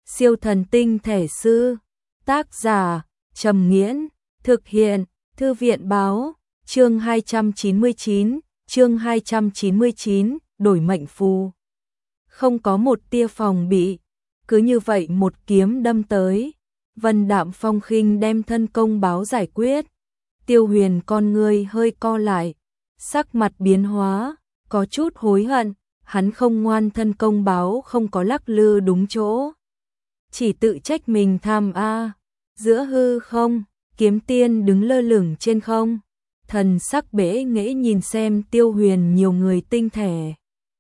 Siêu thần tinh thể sư. Tác giả Trầm Nghiễn. Thực hiện Thư viện báo. Chương 299, đổi mệnh phù. Không có một tia phòng bị, cứ như vậy một kiếm đâm tới. Vân đạm phong khinh đem thân công báo giải quyết. Tiêu Huyền con ngươi hơi co lại, sắc mặt biến hóa, có chút hối hận, hắn không ngoan thân công báo không có lắc lư đúng chỗ. Chỉ tự trách mình tham Giữa hư không, kiếm tiên đứng lơ lửng trên không. Thần sắc bẽ nghễ nhìn xem Tiêu Huyền nhiều người tinh thể.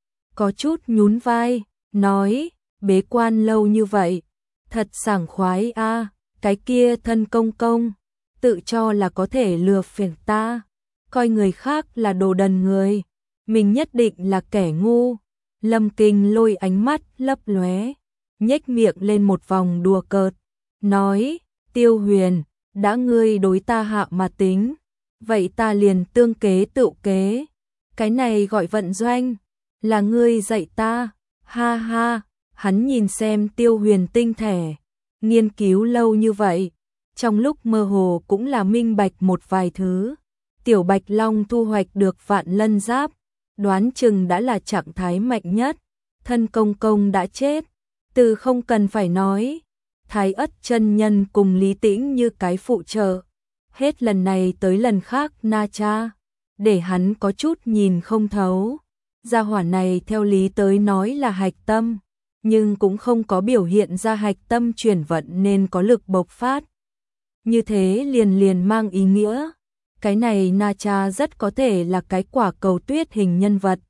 Có chút nhún vai, nói, bế quan lâu như vậy, thật sảng khoái cái kia thân công, tự cho là có thể lừa phỉnh ta, coi người khác là đồ đần người, mình nhất định là kẻ ngu. Lâm Kinh Lôi ánh mắt lấp lóe, nhếch miệng lên một vòng đùa cợt, nói, Tiêu Huyền, đã ngươi đối ta hạ mà tính, vậy ta liền tương kế tự kế, cái này gọi vận doanh, là ngươi dạy ta, ha ha. Hắn nhìn xem Tiêu Huyền tinh thể, nghiên cứu lâu như vậy, trong lúc mơ hồ cũng là minh bạch một vài thứ. Tiểu Bạch Long thu hoạch được vạn lân giáp, đoán chừng đã là trạng thái mạnh nhất, thân công đã chết, từ không cần phải nói. Thái Ất chân nhân cùng Lý Tĩnh như cái phụ trợ, hết lần này tới lần khác na cha, để hắn có chút nhìn không thấu. Gia hỏa này theo lý tới nói là hạch tâm, nhưng cũng không có biểu hiện ra hạch tâm chuyển vận nên có lực bộc phát. Như thế liền mang ý nghĩa, cái này na cha rất có thể là cái quả cầu tuyết hình nhân vật.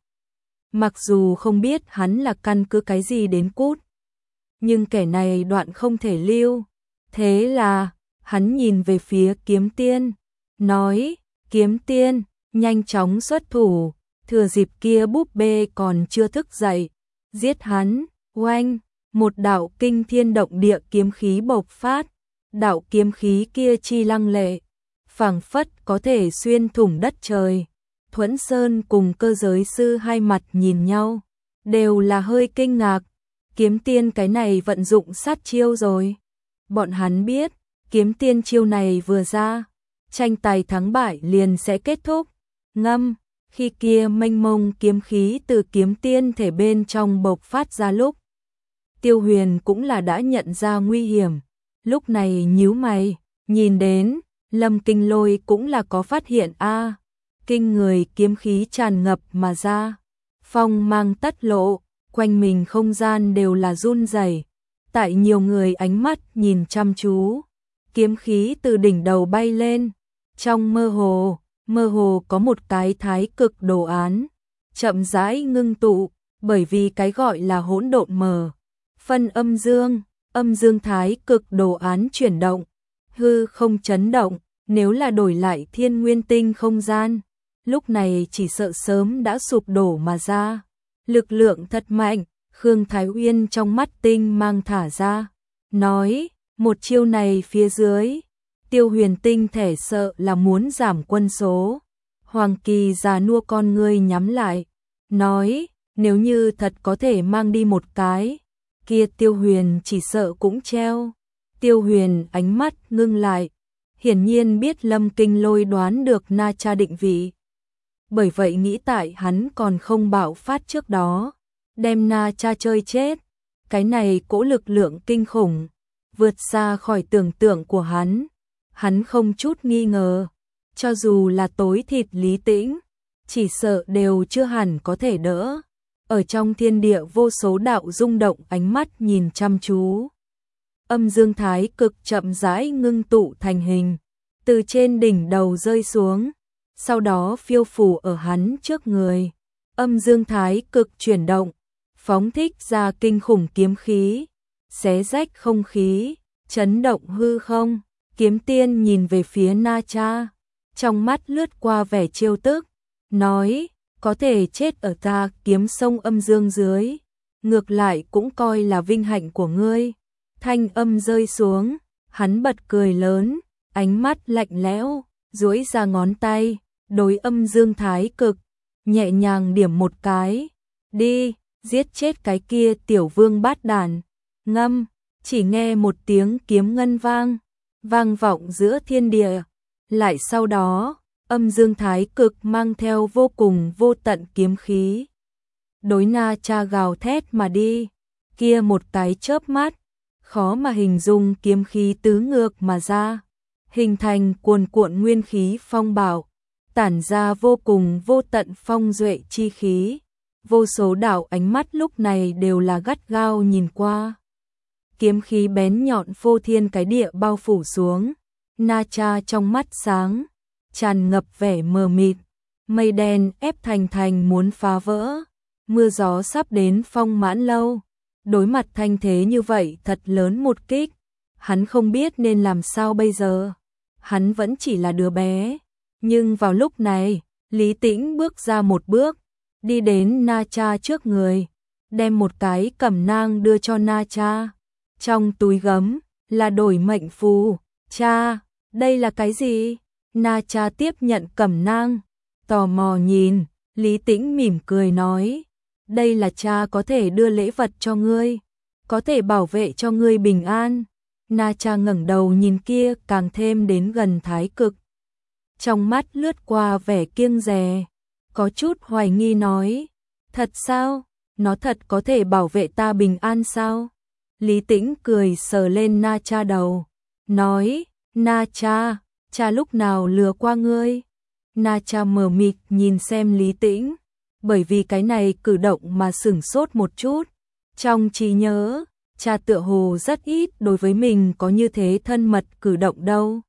Mặc dù không biết hắn là căn cứ cái gì đến cút, nhưng kẻ này đoạn không thể lưu. Thế là, hắn nhìn về phía kiếm tiên, nói, kiếm tiên, nhanh chóng xuất thủ, thừa dịp kia búp bê còn chưa thức dậy, giết hắn. Oanh, một đạo kinh thiên động địa kiếm khí bộc phát, đạo kiếm khí kia chi lăng lệ, phảng phất có thể xuyên thủng đất trời. Thuẫn Sơn cùng Cơ Giới Sư hai mặt nhìn nhau, đều là hơi kinh ngạc, kiếm tiên cái này vận dụng sát chiêu rồi. Bọn hắn biết, kiếm tiên chiêu này vừa ra, tranh tài thắng bại liền sẽ kết thúc. Ngâm, khi kia mênh mông kiếm khí từ kiếm tiên thể bên trong bộc phát ra lúc, Tiêu Huyền cũng là đã nhận ra nguy hiểm, lúc này nhíu mày, nhìn đến, Lâm Kinh Lôi cũng là có phát hiện kinh người kiếm khí tràn ngập mà ra, phong mang tất lộ, quanh mình không gian đều là run rẩy. Tại nhiều người ánh mắt nhìn chăm chú, kiếm khí từ đỉnh đầu bay lên, trong mơ hồ có một cái thái cực đồ án, chậm rãi ngưng tụ, bởi vì cái gọi là hỗn độn mờ. Phân âm dương thái cực đồ án chuyển động, hư không chấn động, nếu là đổi lại thiên nguyên tinh không gian, lúc này chỉ sợ sớm đã sụp đổ mà ra. Lực lượng thật mạnh, Khương Thái Uyên trong mắt tinh mang thả ra, nói, một chiêu này phía dưới, Tiêu Huyền tinh thể sợ là muốn giảm quân số. Hoàng Kỳ già nua con ngươi nhắm lại, nói, nếu như thật có thể mang đi một cái, kia Tiêu Huyền chỉ sợ cũng treo. Tiêu Huyền ánh mắt ngưng lại, hiển nhiên biết Lâm Kinh Lôi đoán được na cha định vị. Bởi vậy nghĩ tại hắn còn không bạo phát trước đó, đem na cha chơi chết. Cái này cỗ lực lượng kinh khủng, vượt xa khỏi tưởng tượng của hắn. Hắn không chút nghi ngờ, cho dù là tối thịt Lý Tĩnh, chỉ sợ đều chưa hẳn có thể đỡ. Ở trong thiên địa vô số đạo rung động ánh mắt nhìn chăm chú. Âm dương thái cực chậm rãi ngưng tụ thành hình, từ trên đỉnh đầu rơi xuống, sau đó phiêu phù ở hắn trước người. Âm dương thái cực chuyển động, phóng thích ra kinh khủng kiếm khí, xé rách không khí, chấn động hư không. Kiếm tiên nhìn về phía na cha, trong mắt lướt qua vẻ trêu tức, nói, có thể chết ở ta kiếm sông âm dương dưới, ngược lại cũng coi là vinh hạnh của ngươi. Thanh âm rơi xuống, hắn bật cười lớn, ánh mắt lạnh lẽo, duỗi ra ngón tay, đối âm dương thái cực, nhẹ nhàng điểm một cái, đi, giết chết cái kia tiểu vương bát đàn. Ngâm, chỉ nghe một tiếng kiếm ngân vang vọng giữa thiên địa, lại sau đó, âm dương thái cực mang theo vô cùng vô tận kiếm khí. Đối Na Cha gào thét mà đi, kia một cái chớp mắt, khó mà hình dung kiếm khí tứ ngược mà ra, hình thành cuồn cuộn nguyên khí phong bạo, tản ra vô cùng vô tận phong duệ chi khí. Vô số đạo ánh mắt lúc này đều là gắt gao nhìn qua. Kiếm khí bén nhọn phô thiên cái địa bao phủ xuống, Na Cha trong mắt sáng, tràn ngập vẻ mờ mịt, mây đen ép thành muốn phá vỡ, mưa gió sắp đến Phong Mãn Lâu. Đối mặt thanh thế như vậy thật lớn một kích, hắn không biết nên làm sao bây giờ. Hắn vẫn chỉ là đứa bé, nhưng vào lúc này, Lý Tĩnh bước ra một bước, đi đến Na Cha trước người, đem một cái cẩm nang đưa cho Na Cha. Trong túi gấm là đổi mệnh phù. Cha, đây là cái gì? Na Cha tiếp nhận cẩm nang, tò mò nhìn, Lý Tĩnh mỉm cười nói, đây là cha có thể đưa lễ vật cho ngươi, có thể bảo vệ cho ngươi bình an. Na Cha ngẩng đầu nhìn kia càng thêm đến gần thái cực. Trong mắt lướt qua vẻ kiêng dè, có chút hoài nghi nói, thật sao? Nó thật có thể bảo vệ ta bình an sao? Lý Tĩnh cười sờ lên Na Cha đầu, nói, Na Cha, cha lúc nào lừa qua ngươi? Na Cha mờ mịt nhìn xem Lý Tĩnh, bởi vì cái này cử động mà sửng sốt một chút. Trong trí nhớ, cha tựa hồ rất ít đối với mình có như thế thân mật cử động đâu.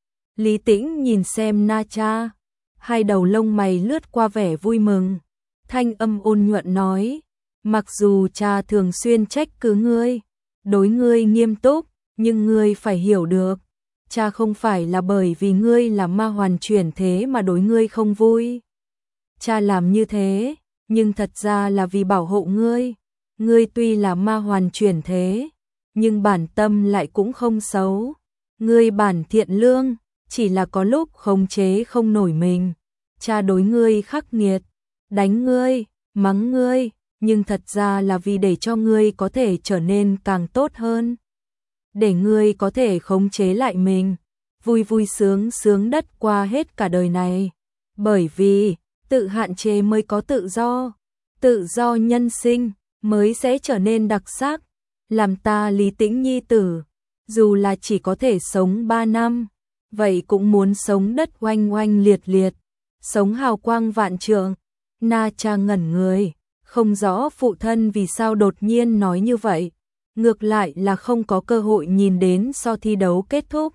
Lý Tĩnh nhìn xem Na Cha, hai đầu lông mày lướt qua vẻ vui mừng, thanh âm ôn nhuận nói, mặc dù cha thường xuyên trách cứ ngươi, đối ngươi nghiêm túc, nhưng ngươi phải hiểu được, cha không phải là bởi vì ngươi là ma hoàn chuyển thế mà đối ngươi không vui. Cha làm như thế, nhưng thật ra là vì bảo hộ ngươi. Ngươi tuy là ma hoàn chuyển thế, nhưng bản tâm lại cũng không xấu. Ngươi bản thiện lương, chỉ là có lúc khống chế không nổi mình. Cha đối ngươi khắc nghiệt, đánh ngươi, mắng ngươi, nhưng thật ra là vì để cho ngươi có thể trở nên càng tốt hơn. Để ngươi có thể khống chế lại mình, vui vui sướng sướng đất qua hết cả đời này. Bởi vì, tự hạn chế mới có tự do nhân sinh mới sẽ trở nên đặc sắc. Làm ta Lý Tĩnh nhi tử, dù là chỉ có thể sống 3 năm, vậy cũng muốn sống đất oanh oanh liệt liệt, sống hào quang vạn trượng. Na Cha ngẩn người, không rõ phụ thân vì sao đột nhiên nói như vậy, ngược lại là không có cơ hội nhìn đến sau thi đấu kết thúc.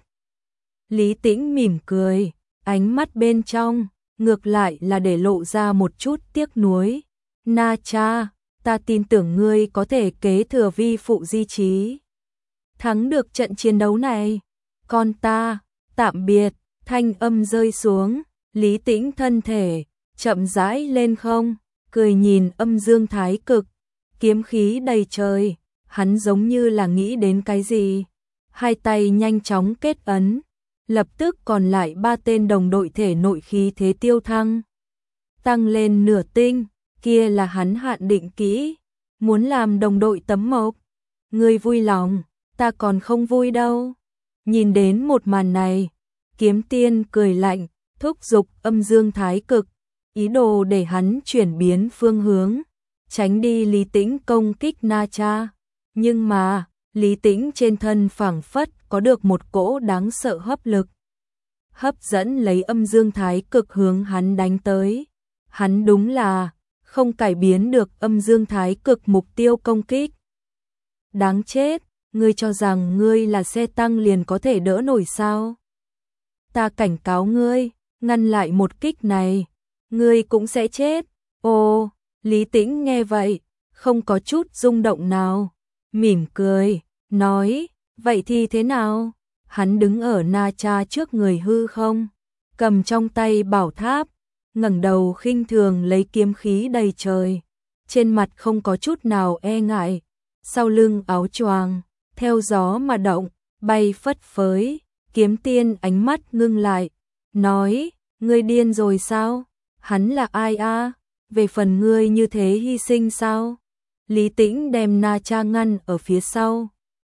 Lý Tĩnh mỉm cười, ánh mắt bên trong ngược lại là để lộ ra một chút tiếc nuối. Na Cha, ta tin tưởng ngươi có thể kế thừa vi phụ di chí, thắng được trận chiến đấu này. Con ta, tạm biệt. Thanh âm rơi xuống, Lý Tĩnh thân thể chậm rãi lên không, cười nhìn âm dương thái cực, kiếm khí đầy trời. Hắn giống như là nghĩ đến cái gì, hai tay nhanh chóng kết ấn, lập tức còn lại 3 tên đồng đội thể nội khí thế tiêu thăng, tăng lên nửa tinh. Kia là hắn hạn định kỹ, muốn làm đồng đội tấm mộc. Ngươi vui lòng, ta còn không vui đâu. Nhìn đến một màn này, Kiếm Tiên cười lạnh, thúc giục âm dương thái cực, ý đồ để hắn chuyển biến phương hướng, tránh đi Lý Tĩnh công kích Na Cha. Nhưng mà, Lý Tĩnh trên thân phảng phất có được một cỗ đáng sợ hấp lực, hấp dẫn lấy âm dương thái cực hướng hắn đánh tới. Hắn đúng là không cải biến được âm dương thái cực mục tiêu công kích. Đáng chết, ngươi cho rằng ngươi là xe tăng liền có thể đỡ nổi sao? Ta cảnh cáo ngươi, ngăn lại một kích này, ngươi cũng sẽ chết. Ồ, Lý Tĩnh nghe vậy, không có chút rung động nào, mỉm cười, nói, vậy thì thế nào? Hắn đứng ở Na Cha trước người hư không, cầm trong tay bảo tháp, ngẩng đầu khinh thường lấy kiếm khí đầy trời, trên mặt không có chút nào e ngại, sau lưng áo choàng theo gió mà động, bay phất phới. Kiếm Tiên ánh mắt ngưng lại, nói, ngươi điên rồi sao? Hắn là ai a? Về phần ngươi như thế hy sinh sao? Lý Tĩnh đem Na Cha ngăn ở phía sau,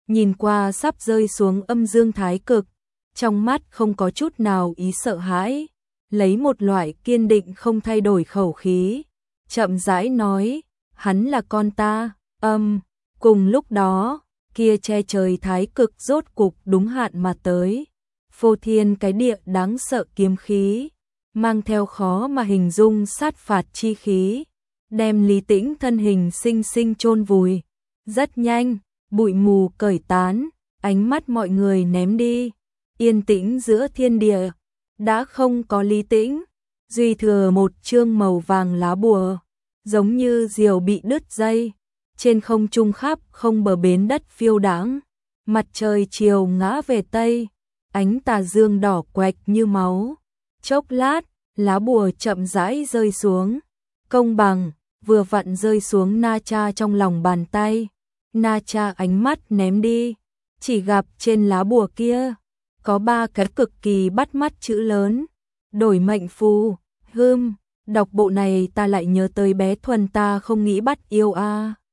nhìn qua sắp rơi xuống âm dương thái cực, trong mắt không có chút nào ý sợ hãi, lấy một loại kiên định không thay đổi khẩu khí, chậm rãi nói, hắn là con ta, cùng lúc đó, kia che trời thái cực rốt cục đúng hạn mà tới, phô thiên cái địa đáng sợ kiếm khí, mang theo khó mà hình dung sát phạt chi khí, đem Lý Tĩnh thân hình sinh sinh chôn vùi. Rất nhanh, bụi mù cởi tán, ánh mắt mọi người ném đi, yên tĩnh giữa thiên địa, đã không có Lý Tĩnh, duy thừa một chương màu vàng lá bùa, giống như diều bị đứt dây, trên không trung khắp không bờ bến đất phiêu đãng, mặt trời chiều ngã về tây, ánh tà dương đỏ quạch như máu. Chốc lát, lá bùa chậm rãi rơi xuống, công bằng, vừa vặn rơi xuống Na Cha trong lòng bàn tay. Na Cha ánh mắt ném đi, chỉ gặp trên lá bùa kia có 3 cái cực kỳ bắt mắt chữ lớn, đổi mệnh phù. Đọc bộ này ta lại nhớ tới bé Thuần ta không nghĩ bắt yêu a.